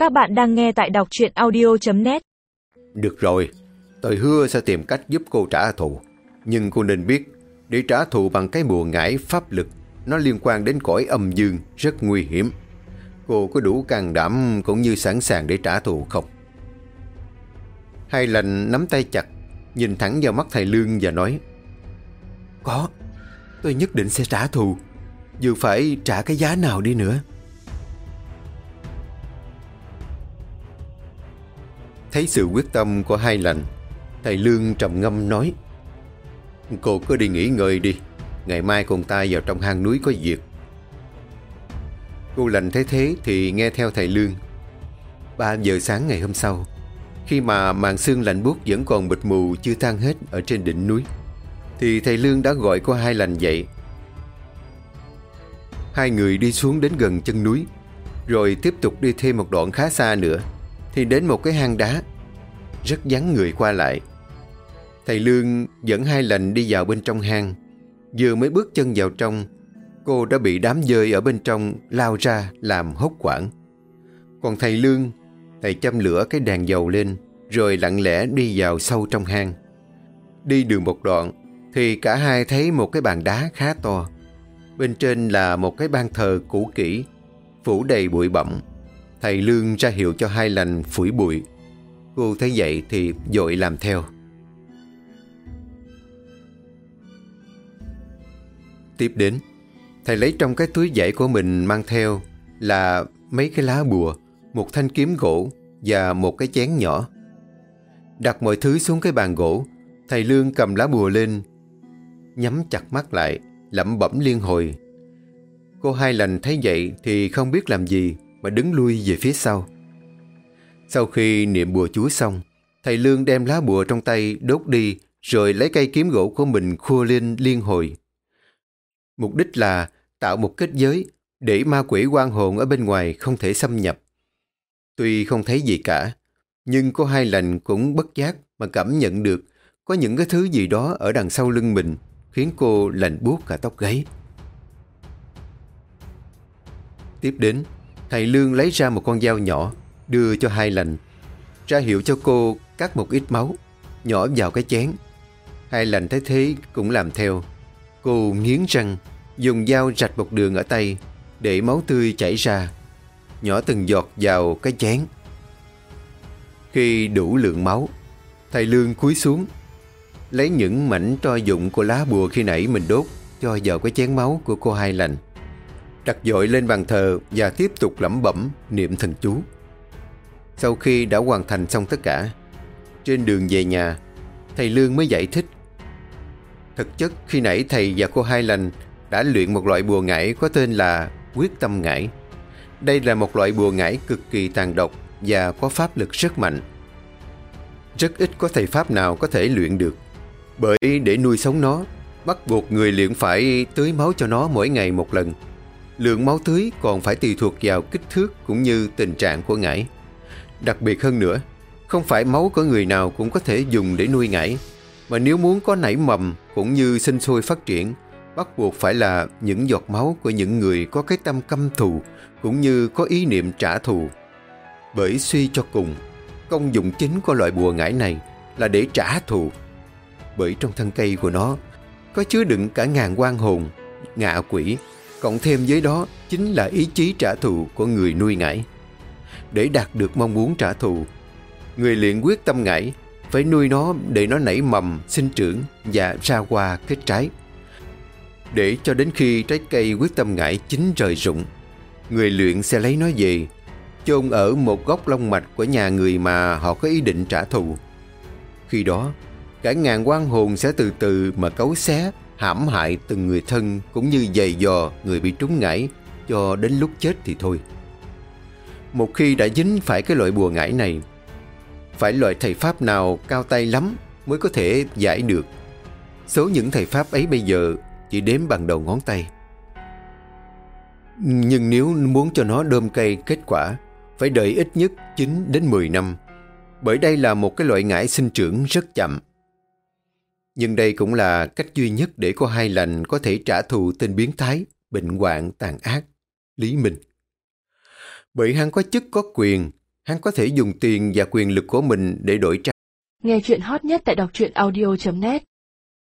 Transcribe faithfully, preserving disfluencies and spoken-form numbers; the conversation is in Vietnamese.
Các bạn đang nghe tại đọc truyện audio chấm net. Được rồi, tôi hứa sẽ tìm cách giúp cô trả thù. Nhưng cô nên biết, để trả thù bằng cái bùa ngải pháp lực, nó liên quan đến cõi âm dương, rất nguy hiểm. Cô có đủ can đảm cũng như sẵn sàng để trả thù không? Hai Lành nắm tay chặt, nhìn thẳng vào mắt thầy Lương và nói: Có, tôi nhất định sẽ trả thù, dù phải trả cái giá nào đi nữa. Thấy sự quyết tâm của Hai Lành, thầy Lương trầm ngâm nói: Cô cứ đi nghỉ ngơi đi, ngày mai cùng ta vào trong hang núi có việc. Cô Lành thấy thế thì nghe theo thầy Lương. Ba giờ sáng ngày hôm sau, khi mà màn sương lạnh buốt vẫn còn mịt mù chưa tan hết ở trên đỉnh núi, thì thầy Lương đã gọi cô Hai Lành dậy. Hai người đi xuống đến gần chân núi, rồi tiếp tục đi thêm một đoạn khá xa nữa, thì đến một cái hang đá, rất vắng người qua lại. Thầy Lương dẫn Hai Lành đi vào bên trong hang. Vừa mới bước chân vào trong, cô đã bị đám dơi ở bên trong lao ra làm hốt hoảng. Còn thầy Lương, thầy châm lửa cái đèn dầu lên, rồi lặng lẽ đi vào sâu trong hang. Đi được một đoạn thì cả hai thấy một cái bàn đá khá to. Bên trên là một cái ban thờ cũ kỹ, phủ đầy bụi bặm. Thầy Lương ra hiệu cho Hai Lành phủi bụi. Cô thấy vậy thì vội làm theo. Tiếp đến, thầy lấy trong cái túi vải của mình mang theo là mấy cái lá bùa, một thanh kiếm gỗ và một cái chén nhỏ. Đặt mọi thứ xuống cái bàn gỗ, thầy Lương cầm lá bùa lên, nhắm chặt mắt lại, lẩm bẩm liên hồi. Cô Hai Lành thấy vậy thì không biết làm gì mà đứng lui về phía sau. Sau khi niệm bùa chú xong, thầy Lương đem lá bùa trong tay đốt đi, rồi lấy cây kiếm gỗ của mình khua lên liên hồi. Mục đích là tạo một kết giới để ma quỷ oan hồn ở bên ngoài không thể xâm nhập. Tuy không thấy gì cả, nhưng cô Hai Lành cũng bất giác mà cảm nhận được có những cái thứ gì đó ở đằng sau lưng mình, khiến cô lạnh buốt cả tóc gáy. Tiếp đến, thầy Lương lấy ra một con dao nhỏ, đưa cho Hai Lành, ra hiệu cho cô cắt một ít máu, nhỏ vào cái chén. Hai Lành thấy thế cũng làm theo. Cô nghiến răng, dùng dao rạch một đường ở tay, để máu tươi chảy ra, nhỏ từng giọt vào cái chén. Khi đủ lượng máu, thầy Lương cúi xuống, lấy những mảnh tro dụng của lá bùa khi nãy mình đốt cho vào cái chén máu của cô Hai Lành, đặt dội lên bàn thờ và tiếp tục lẩm bẩm niệm thần chú. Sau khi đã hoàn thành xong tất cả, trên đường về nhà, thầy Lương mới giải thích. Thực chất khi nãy thầy và cô Hai Lành đã luyện một loại bùa ngải có tên là quyết tâm ngải. Đây là một loại bùa ngải cực kỳ tàn độc và có pháp lực rất mạnh. Rất ít có thầy pháp nào có thể luyện được, bởi để nuôi sống nó, bắt buộc người luyện phải tưới máu cho nó mỗi ngày một lần. Lượng máu tưới còn phải tùy thuộc vào kích thước cũng như tình trạng của ngải. Đặc biệt hơn nữa, không phải máu của người nào cũng có thể dùng để nuôi ngải, mà nếu muốn có nảy mầm cũng như sinh sôi phát triển, bắt buộc phải là những giọt máu của những người có cái tâm căm thù cũng như có ý niệm trả thù. Bởi suy cho cùng, công dụng chính của loại bùa ngải này là để trả thù. Bởi trong thân cây của nó có chứa đựng cả ngàn oan hồn, ngạ quỷ, cộng thêm với đó chính là ý chí trả thù của người nuôi ngải. Để đạt được mong muốn trả thù, người luyện quyết tâm ngải phải nuôi nó để nó nảy mầm, sinh trưởng và ra hoa kết trái. Để cho đến khi trái cây quyết tâm ngải chín rời rụng, người luyện sẽ lấy nó về, chôn ở một góc long mạch của nhà người mà họ có ý định trả thù. Khi đó, cả ngàn oan hồn sẽ từ từ mà cấu xé, hãm hại từng người thân cũng như giày dò người bị trúng ngải cho đến lúc chết thì thôi. Một khi đã dính phải cái loại bùa ngải này, phải loại thầy pháp nào cao tay lắm mới có thể giải được. Số những thầy pháp ấy bây giờ chỉ đếm bằng đầu ngón tay. Nhưng nếu muốn cho nó đơm cây kết quả, phải đợi ít nhất chín đến mười năm, bởi đây là một cái loại ngải sinh trưởng rất chậm. Nhưng đây cũng là cách duy nhất để cô Hai Lành có thể trả thù tên biến thái, bệnh hoạn, tàn ác, Lý Minh. Bởi hắn có chức có quyền, Hắn có thể dùng tiền và quyền lực của mình để đổi trắng. Nghe chuyện hot nhất tại đọc truyện audio chấm net.